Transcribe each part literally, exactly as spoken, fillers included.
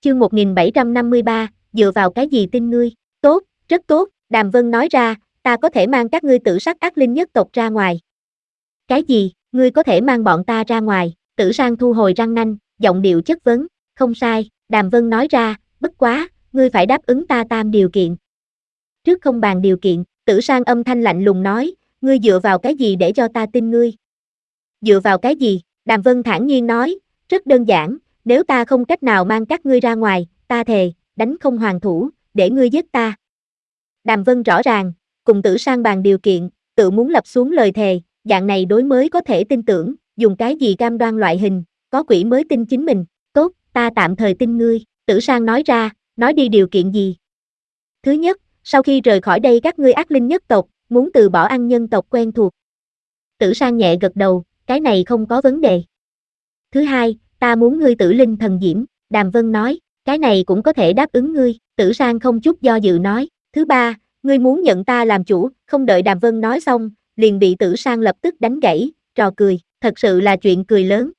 Chương một nghìn bảy trăm năm mươi ba, dựa vào cái gì tin ngươi? Tốt, rất tốt, Đàm Vân nói ra, ta có thể mang các ngươi tử sắc ác linh nhất tộc ra ngoài. Cái gì, ngươi có thể mang bọn ta ra ngoài? Tử Sang thu hồi răng nanh, giọng điệu chất vấn, không sai, Đàm Vân nói ra, bất quá, ngươi phải đáp ứng ta tam điều kiện. Trước không bàn điều kiện, Tử Sang âm thanh lạnh lùng nói, ngươi dựa vào cái gì để cho ta tin ngươi? Dựa vào cái gì? Đàm Vân thản nhiên nói, rất đơn giản, nếu ta không cách nào mang các ngươi ra ngoài, ta thề, đánh không hoàn thủ, để ngươi giết ta. Đàm Vân rõ ràng, cùng Tử Sang bàn điều kiện, tự muốn lập xuống lời thề, dạng này đối mới có thể tin tưởng, dùng cái gì cam đoan loại hình, có quỷ mới tin chính mình, tốt, ta tạm thời tin ngươi, Tử Sang nói ra, nói đi điều kiện gì. Thứ nhất, sau khi rời khỏi đây các ngươi ác linh nhất tộc, muốn từ bỏ ăn nhân tộc quen thuộc. Tử Sang nhẹ gật đầu, cái này không có vấn đề. Thứ hai, ta muốn ngươi tử linh thần diễm, Đàm Vân nói, cái này cũng có thể đáp ứng ngươi, Tử Sang không chút do dự nói. Thứ ba, ngươi muốn nhận ta làm chủ, không đợi Đàm Vân nói xong, liền bị Tử Sang lập tức đánh gãy, trò cười, thật sự là chuyện cười lớn.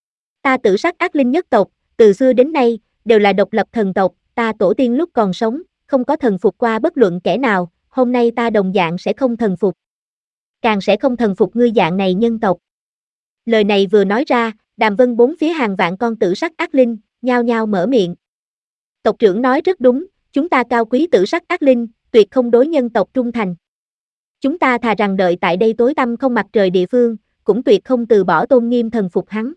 Ta tử sắc ác linh nhất tộc, từ xưa đến nay, đều là độc lập thần tộc, ta tổ tiên lúc còn sống, không có thần phục qua bất luận kẻ nào, hôm nay ta đồng dạng sẽ không thần phục. Càng sẽ không thần phục ngươi dạng này nhân tộc. Lời này vừa nói ra, Đàm Vân bốn phía hàng vạn con tử sắc ác linh, nhao nhao mở miệng. Tộc trưởng nói rất đúng, chúng ta cao quý tử sắc ác linh, tuyệt không đối nhân tộc trung thành. Chúng ta thà rằng đợi tại đây tối tăm không mặt trời địa phương, cũng tuyệt không từ bỏ tôn nghiêm thần phục hắn.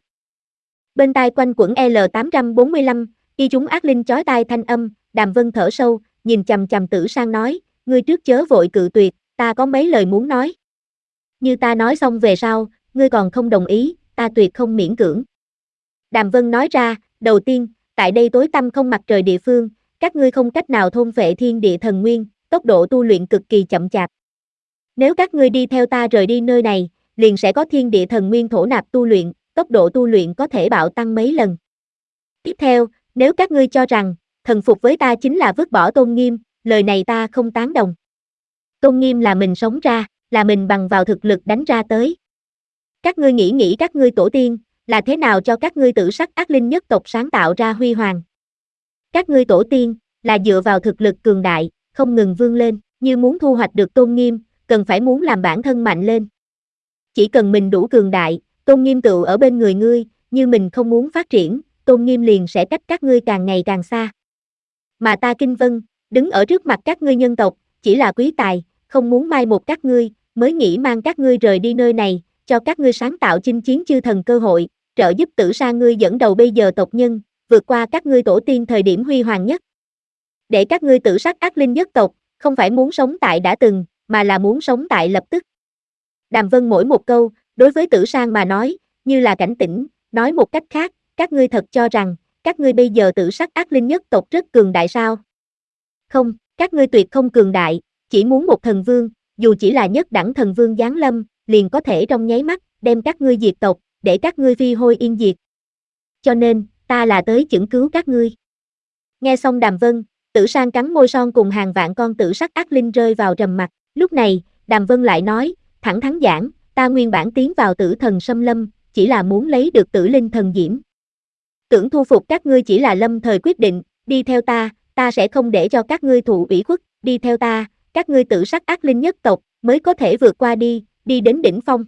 Bên tai quanh quẩn L tám trăm bốn mươi lăm, y chúng ác linh chói tai thanh âm, Đàm Vân thở sâu, nhìn chằm chằm Tử Sang nói, ngươi trước chớ vội cự tuyệt, ta có mấy lời muốn nói. Như ta nói xong về sau, ngươi còn không đồng ý, ta tuyệt không miễn cưỡng. Đàm Vân nói ra, đầu tiên, tại đây tối tăm không mặt trời địa phương, các ngươi không cách nào thôn phệ thiên địa thần nguyên, tốc độ tu luyện cực kỳ chậm chạp. Nếu các ngươi đi theo ta rời đi nơi này, liền sẽ có thiên địa thần nguyên thổ nạp tu luyện, tốc độ tu luyện có thể bạo tăng mấy lần. Tiếp theo, nếu các ngươi cho rằng, thần phục với ta chính là vứt bỏ tôn nghiêm, lời này ta không tán đồng. Tôn nghiêm là mình sống ra, là mình bằng vào thực lực đánh ra tới. Các ngươi nghĩ nghĩ các ngươi tổ tiên, là thế nào cho các ngươi tử sắc ác linh nhất tộc sáng tạo ra huy hoàng. Các ngươi tổ tiên, là dựa vào thực lực cường đại, không ngừng vươn lên, như muốn thu hoạch được tôn nghiêm, cần phải muốn làm bản thân mạnh lên. Chỉ cần mình đủ cường đại, tôn nghiêm tựu ở bên người ngươi, như mình không muốn phát triển, tôn nghiêm liền sẽ cách các ngươi càng ngày càng xa. Mà ta Kinh Vân, đứng ở trước mặt các ngươi nhân tộc, chỉ là quý tài, không muốn mai một các ngươi, mới nghĩ mang các ngươi rời đi nơi này, cho các ngươi sáng tạo chinh chiến chư thần cơ hội, trợ giúp Tử Sang ngươi dẫn đầu bây giờ tộc nhân, vượt qua các ngươi tổ tiên thời điểm huy hoàng nhất. Để các ngươi tử sắc ác linh nhất tộc, không phải muốn sống tại đã từng, mà là muốn sống tại lập tức. Đàm Vân mỗi một câu, đối với Tử Sang mà nói, như là cảnh tỉnh, nói một cách khác, các ngươi thật cho rằng, các ngươi bây giờ tử sắc ác linh nhất tộc rất cường đại sao? Không, các ngươi tuyệt không cường đại, chỉ muốn một thần vương, dù chỉ là nhất đẳng thần vương giáng lâm, liền có thể trong nháy mắt, đem các ngươi diệt tộc, để các ngươi phi hôi yên diệt. Cho nên, ta là tới chưởng cứu các ngươi. Nghe xong Đàm Vân, Tử Sang cắn môi son cùng hàng vạn con tử sắc ác linh rơi vào trầm mặc. Lúc này, Đàm Vân lại nói, thẳng thắn giảng, ta nguyên bản tiến vào tử thần xâm lâm, chỉ là muốn lấy được tử linh thần diễm. Tưởng thu phục các ngươi chỉ là lâm thời quyết định, đi theo ta, ta sẽ không để cho các ngươi thụ ủy khuất, đi theo ta, các ngươi tử sắc ác linh nhất tộc, mới có thể vượt qua đi, đi đến đỉnh phong.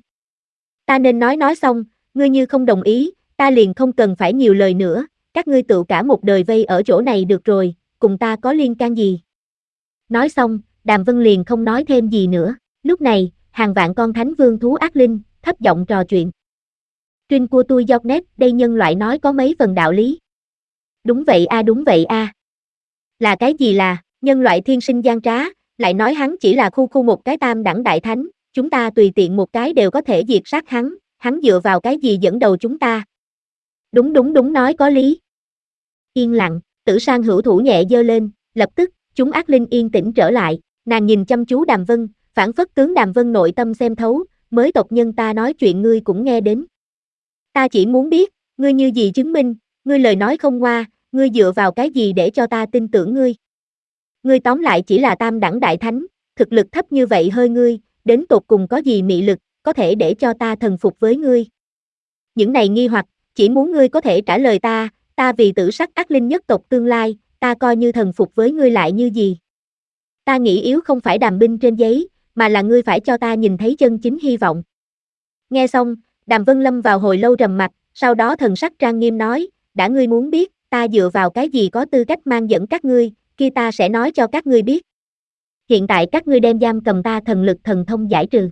Ta nên nói nói xong, ngươi như không đồng ý, ta liền không cần phải nhiều lời nữa, các ngươi tự cả một đời vây ở chỗ này được rồi, cùng ta có liên can gì. Nói xong, Đàm Vân liền không nói thêm gì nữa, lúc này, hàng vạn con thánh vương thú ác linh, thấp giọng trò chuyện. Trinh của tôi dọc nét, đây nhân loại nói có mấy phần đạo lý. Đúng vậy a đúng vậy a. Là cái gì là, nhân loại thiên sinh gian trá, lại nói hắn chỉ là khu khu một cái tam đẳng đại thánh, chúng ta tùy tiện một cái đều có thể diệt sát hắn, hắn dựa vào cái gì dẫn đầu chúng ta. Đúng đúng đúng nói có lý. Yên lặng, Tử Sang hữu thủ nhẹ giơ lên, lập tức, chúng ác linh yên tĩnh trở lại, nàng nhìn chăm chú Đàm Vân, phản phất tướng Đàm Vân nội tâm xem thấu, mới tộc nhân ta nói chuyện ngươi cũng nghe đến. Ta chỉ muốn biết, ngươi như gì chứng minh, ngươi lời nói không ngoa, ngươi dựa vào cái gì để cho ta tin tưởng ngươi. Ngươi tóm lại chỉ là tam đẳng đại thánh, thực lực thấp như vậy hơi ngươi, đến tột cùng có gì mị lực, có thể để cho ta thần phục với ngươi. Những này nghi hoặc, chỉ muốn ngươi có thể trả lời ta, ta vì tử sắc ác linh nhất tộc tương lai, ta coi như thần phục với ngươi lại như gì. Ta nghĩ yếu không phải đàm binh trên giấy, mà là ngươi phải cho ta nhìn thấy chân chính hy vọng. Nghe xong, Đàm Vân lâm vào hồi lâu trầm mặc, sau đó thần sắc trang nghiêm nói, đã ngươi muốn biết, ta dựa vào cái gì có tư cách mang dẫn các ngươi, kia ta sẽ nói cho các ngươi biết. Hiện tại các ngươi đem giam cầm ta thần lực thần thông giải trừ.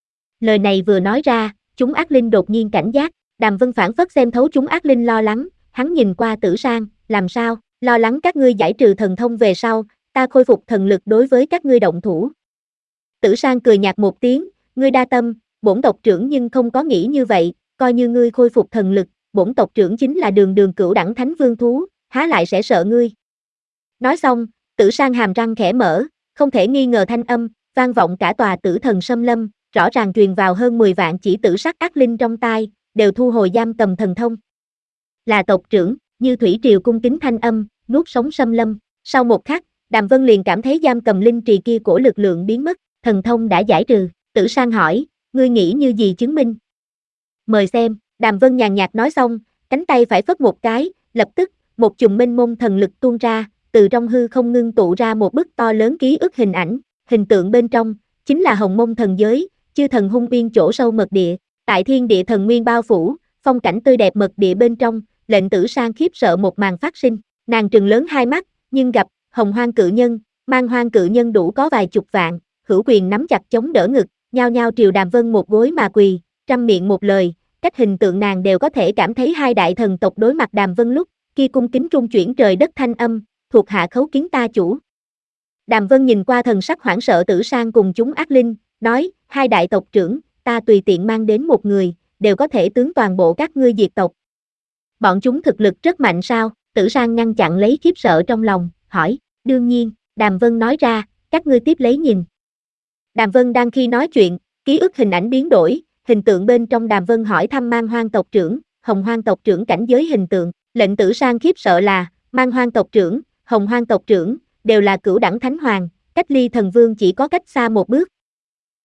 Lời này vừa nói ra, chúng ác linh đột nhiên cảnh giác, Đàm Vân phản phất xem thấu chúng ác linh lo lắng, hắn nhìn qua Tử Sang, làm sao, lo lắng các ngươi giải trừ thần thông về sau, ta khôi phục thần lực đối với các ngươi động thủ. Tử Sang cười nhạt một tiếng, ngươi đa tâm, bổn tộc trưởng nhưng không có nghĩ như vậy, coi như ngươi khôi phục thần lực, bổn tộc trưởng chính là đường đường cửu đẳng thánh vương thú, há lại sẽ sợ ngươi. Nói xong, Tử Sang hàm răng khẽ mở, không thể nghi ngờ thanh âm, vang vọng cả tòa Tử Thần Sâm Lâm, rõ ràng truyền vào hơn mười vạn chỉ tử sắc ác linh trong tai, đều thu hồi giam cầm thần thông. Là tộc trưởng, như thủy triều cung kính thanh âm, nuốt sống Sâm Lâm, sau một khắc, Đàm Vân liền cảm thấy giam cầm linh trì kia của lực lượng biến mất, thần thông đã giải trừ, Tử Sang hỏi, ngươi nghĩ như gì chứng minh? Mời xem, Đàm Vân nhàn nhạt nói xong, cánh tay phải phất một cái, lập tức, một chùm mênh mông thần lực tuôn ra, từ trong hư không ngưng tụ ra một bức to lớn ký ức hình ảnh, hình tượng bên trong, chính là Hồng Mông thần giới, chư thần hung uyên chỗ sâu mật địa, tại thiên địa thần nguyên bao phủ, phong cảnh tươi đẹp mật địa bên trong, lệnh Tử Sang khiếp sợ một màn phát sinh, nàng trừng lớn hai mắt, nhưng gặp, hồng hoang cự nhân, mang hoang cự nhân đủ có vài chục vạn, hữu quyền nắm chặt chống đỡ ngực, nhao nhao triều Đàm Vân một gối mà quỳ, trăm miệng một lời, cách hình tượng nàng đều có thể cảm thấy hai đại thần tộc đối mặt Đàm Vân lúc, kia cung kính trung chuyển trời đất thanh âm, thuộc hạ khấu kiến ta chủ. Đàm Vân nhìn qua thần sắc hoảng sợ Tử Sang cùng chúng ác linh, nói, hai đại tộc trưởng, ta tùy tiện mang đến một người, đều có thể tướng toàn bộ các ngươi diệt tộc. Bọn chúng thực lực rất mạnh sao? Tử Sang ngăn chặn lấy khiếp sợ trong lòng, hỏi, đương nhiên, Đàm Vân nói ra, các ngươi tiếp lấy nhìn. Đàm Vân đang khi nói chuyện, ký ức hình ảnh biến đổi, hình tượng bên trong Đàm Vân hỏi thăm mang hoang tộc trưởng, hồng hoang tộc trưởng cảnh giới hình tượng, lệnh Tử Sang khiếp sợ là, mang hoang tộc trưởng, hồng hoang tộc trưởng, đều là cửu đẳng thánh hoàng, cách ly thần vương chỉ có cách xa một bước,